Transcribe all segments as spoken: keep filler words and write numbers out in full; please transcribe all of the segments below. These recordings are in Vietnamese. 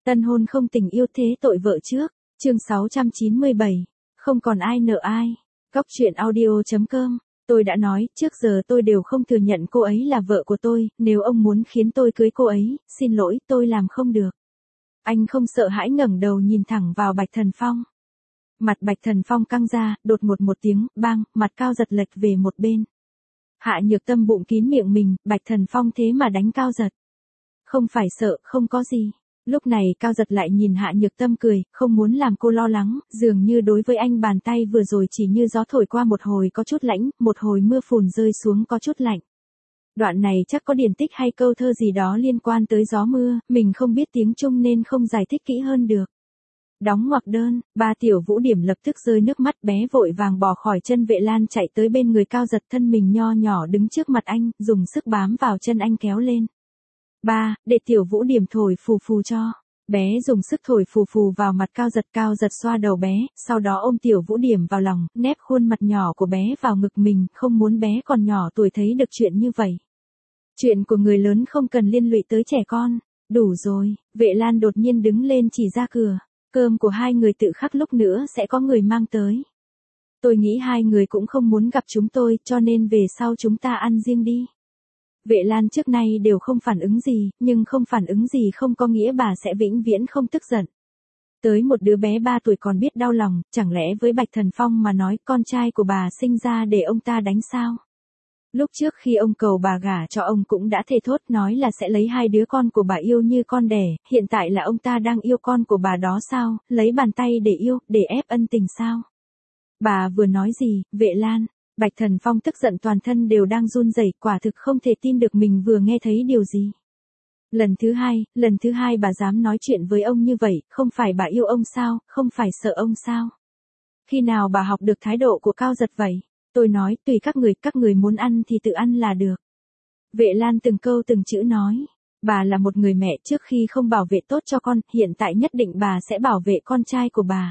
Tân hôn không tình yêu thế tội vợ trước, chương sáu trăm chín mươi bảy, không còn ai nợ ai. Góc truyện audio chấm com, tôi đã nói, trước giờ tôi đều không thừa nhận cô ấy là vợ của tôi, nếu ông muốn khiến tôi cưới cô ấy, xin lỗi, tôi làm không được. Anh không sợ hãi ngẩng đầu nhìn thẳng vào Bạch Thần Phong. Mặt Bạch Thần Phong căng ra, đột ngột một tiếng, bang, mặt Cao Giật lệch về một bên. Hạ Nhược Tâm bụng kín miệng mình, Bạch Thần Phong thế mà đánh Cao Giật. Không phải sợ, không có gì. Lúc này Cao Giật lại nhìn Hạ Nhược Tâm cười, không muốn làm cô lo lắng, dường như đối với anh bàn tay vừa rồi chỉ như gió thổi qua một hồi có chút lãnh, một hồi mưa phùn rơi xuống có chút lạnh. Đoạn này chắc có điển tích hay câu thơ gì đó liên quan tới gió mưa, mình không biết tiếng Trung nên không giải thích kỹ hơn được. Đóng ngoặc đơn, ba Tiểu Vũ Điểm lập tức rơi nước mắt, bé vội vàng bỏ khỏi chân Vệ Lan chạy tới bên người Cao Giật, thân mình nho nhỏ đứng trước mặt anh, dùng sức bám vào chân anh kéo lên. Ba, để Tiểu Vũ Điểm thổi phù phù cho. Bé dùng sức thổi phù phù vào mặt Cao Giật, Cao Giật xoa đầu bé, sau đó ôm Tiểu Vũ Điểm vào lòng, nép khuôn mặt nhỏ của bé vào ngực mình, không muốn bé còn nhỏ tuổi thấy được chuyện như vậy. Chuyện của người lớn không cần liên lụy tới trẻ con. Đủ rồi, Vệ Lan đột nhiên đứng lên chỉ ra cửa. Cơm của hai người tự khắc lúc nữa sẽ có người mang tới. Tôi nghĩ hai người cũng không muốn gặp chúng tôi, cho nên về sau chúng ta ăn riêng đi. Vệ Lan trước nay đều không phản ứng gì, nhưng không phản ứng gì không có nghĩa bà sẽ vĩnh viễn không tức giận. Tới một đứa bé ba tuổi còn biết đau lòng, chẳng lẽ với Bạch Thần Phong mà nói con trai của bà sinh ra để ông ta đánh sao? Lúc trước khi ông cầu bà gả cho ông cũng đã thề thốt nói là sẽ lấy hai đứa con của bà yêu như con đẻ, hiện tại là ông ta đang yêu con của bà đó sao, lấy bàn tay để yêu, để ép ân tình sao? Bà vừa nói gì, Vệ Lan? Bạch Thần Phong tức giận toàn thân đều đang run rẩy, quả thực không thể tin được mình vừa nghe thấy điều gì. Lần thứ hai, lần thứ hai bà dám nói chuyện với ông như vậy, không phải bà yêu ông sao, không phải sợ ông sao? Khi nào bà học được thái độ của Cao Giật vậy? Tôi nói, tùy các người, các người muốn ăn thì tự ăn là được. Vệ Lan từng câu từng chữ nói, bà là một người mẹ, trước khi không bảo vệ tốt cho con, hiện tại nhất định bà sẽ bảo vệ con trai của bà.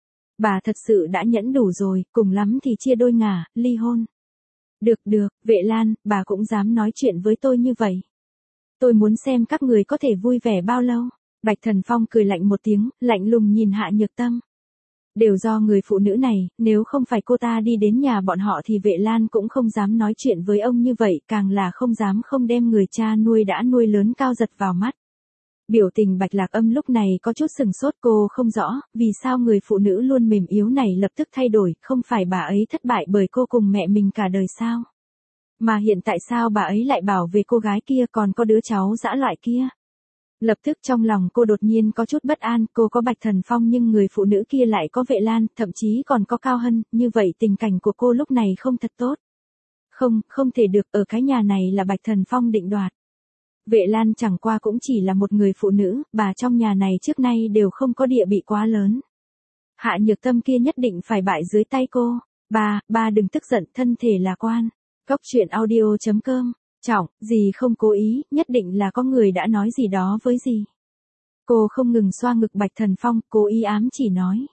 Bà thật sự đã nhẫn đủ rồi, cùng lắm thì chia đôi ngả, ly hôn. Được được, Vệ Lan, bà cũng dám nói chuyện với tôi như vậy. Tôi muốn xem các người có thể vui vẻ bao lâu. Bạch Thần Phong cười lạnh một tiếng, lạnh lùng nhìn Hạ Nhược Tâm. Đều do người phụ nữ này, nếu không phải cô ta đi đến nhà bọn họ thì Vệ Lan cũng không dám nói chuyện với ông như vậy, càng là không dám không đem người cha nuôi đã nuôi lớn Cao Giật vào mắt. Biểu tình Bạch Lạc Âm lúc này có chút sừng sốt, cô không rõ, vì sao người phụ nữ luôn mềm yếu này lập tức thay đổi, không phải bà ấy thất bại bởi cô cùng mẹ mình cả đời sao? Mà hiện tại sao bà ấy lại bảo về cô gái kia còn có đứa cháu dã loại kia? Lập tức trong lòng cô đột nhiên có chút bất an, cô có Bạch Thần Phong nhưng người phụ nữ kia lại có Vệ Lan, thậm chí còn có Cao Hân, như vậy tình cảnh của cô lúc này không thật tốt. Không, không thể được, ở cái nhà này là Bạch Thần Phong định đoạt. Vệ Lan chẳng qua cũng chỉ là một người phụ nữ, bà trong nhà này trước nay đều không có địa vị quá lớn. Hạ Nhược Tâm kia nhất định phải bại dưới tay cô. Ba, ba đừng tức giận, thân thể là quan. Góc truyện audio chấm com. Trọng, gì không cố ý, nhất định là có người đã nói gì đó với gì. Cô không ngừng xoa ngực Bạch Thần Phong, cố ý ám chỉ nói.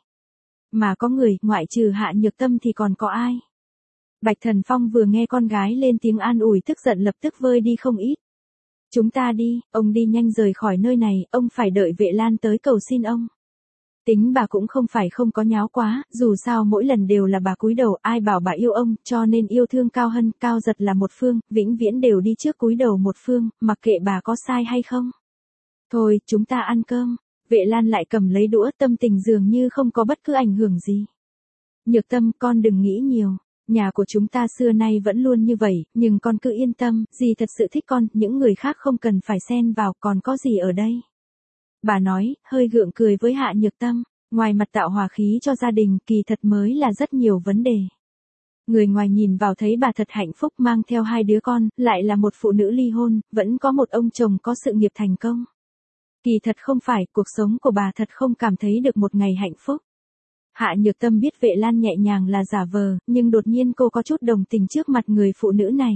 Mà có người, ngoại trừ Hạ Nhược Tâm thì còn có ai? Bạch Thần Phong vừa nghe con gái lên tiếng an ủi tức giận lập tức vơi đi không ít. Chúng ta đi, ông đi nhanh rời khỏi nơi này, ông phải đợi Vệ Lan tới cầu xin ông. Tính bà cũng không phải không có nháo quá, dù sao mỗi lần đều là bà cúi đầu, ai bảo bà yêu ông, cho nên yêu thương Cao Hân, Cao Giật là một phương, vĩnh viễn đều đi trước cúi đầu một phương, mặc kệ bà có sai hay không. Thôi, chúng ta ăn cơm. Vệ Lan lại cầm lấy đũa, tâm tình dường như không có bất cứ ảnh hưởng gì. Nhược Tâm, con đừng nghĩ nhiều. Nhà của chúng ta xưa nay vẫn luôn như vậy, nhưng con cứ yên tâm, dì thật sự thích con, những người khác không cần phải xen vào, còn có gì ở đây. Bà nói, hơi gượng cười với Hạ Nhược Tâm, ngoài mặt tạo hòa khí cho gia đình, kỳ thật mới là rất nhiều vấn đề. Người ngoài nhìn vào thấy bà thật hạnh phúc mang theo hai đứa con, lại là một phụ nữ ly hôn, vẫn có một ông chồng có sự nghiệp thành công. Kỳ thật không phải, cuộc sống của bà thật không cảm thấy được một ngày hạnh phúc. Hạ Nhược Tâm biết Vệ Lan nhẹ nhàng là giả vờ, nhưng đột nhiên cô có chút đồng tình trước mặt người phụ nữ này.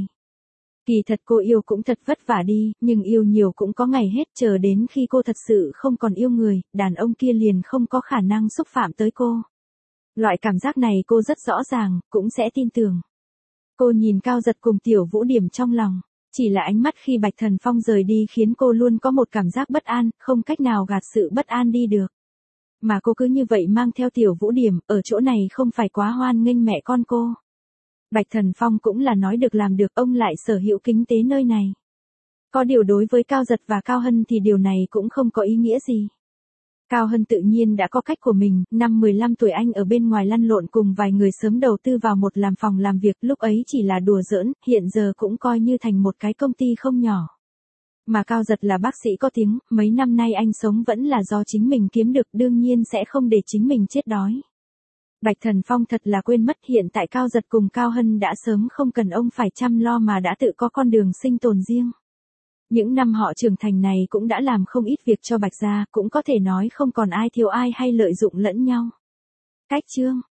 Kỳ thật cô yêu cũng thật vất vả đi, nhưng yêu nhiều cũng có ngày hết, chờ đến khi cô thật sự không còn yêu người, đàn ông kia liền không có khả năng xúc phạm tới cô. Loại cảm giác này cô rất rõ ràng, cũng sẽ tin tưởng. Cô nhìn Cao Giật cùng Tiểu Vũ Điểm trong lòng. Chỉ là ánh mắt khi Bạch Thần Phong rời đi khiến cô luôn có một cảm giác bất an, không cách nào gạt sự bất an đi được. Mà cô cứ như vậy mang theo Tiểu Vũ Điểm, ở chỗ này không phải quá hoan nghênh mẹ con cô. Bạch Thần Phong cũng là nói được làm được, ông lại sở hữu kính tế nơi này. Có điều đối với Cao Giật và Cao Hân thì điều này cũng không có ý nghĩa gì. Cao Hân tự nhiên đã có cách của mình, năm mười lăm tuổi anh ở bên ngoài lăn lộn cùng vài người sớm đầu tư vào một làm phòng làm việc, lúc ấy chỉ là đùa giỡn, hiện giờ cũng coi như thành một cái công ty không nhỏ. Mà Cao Giật là bác sĩ có tiếng, mấy năm nay anh sống vẫn là do chính mình kiếm được, đương nhiên sẽ không để chính mình chết đói. Bạch Thần Phong thật là quên mất hiện tại Cao Giật cùng Cao Hân đã sớm không cần ông phải chăm lo mà đã tự có con đường sinh tồn riêng. Những năm họ trưởng thành này cũng đã làm không ít việc cho Bạch gia, cũng có thể nói không còn ai thiếu ai hay lợi dụng lẫn nhau. Cách chương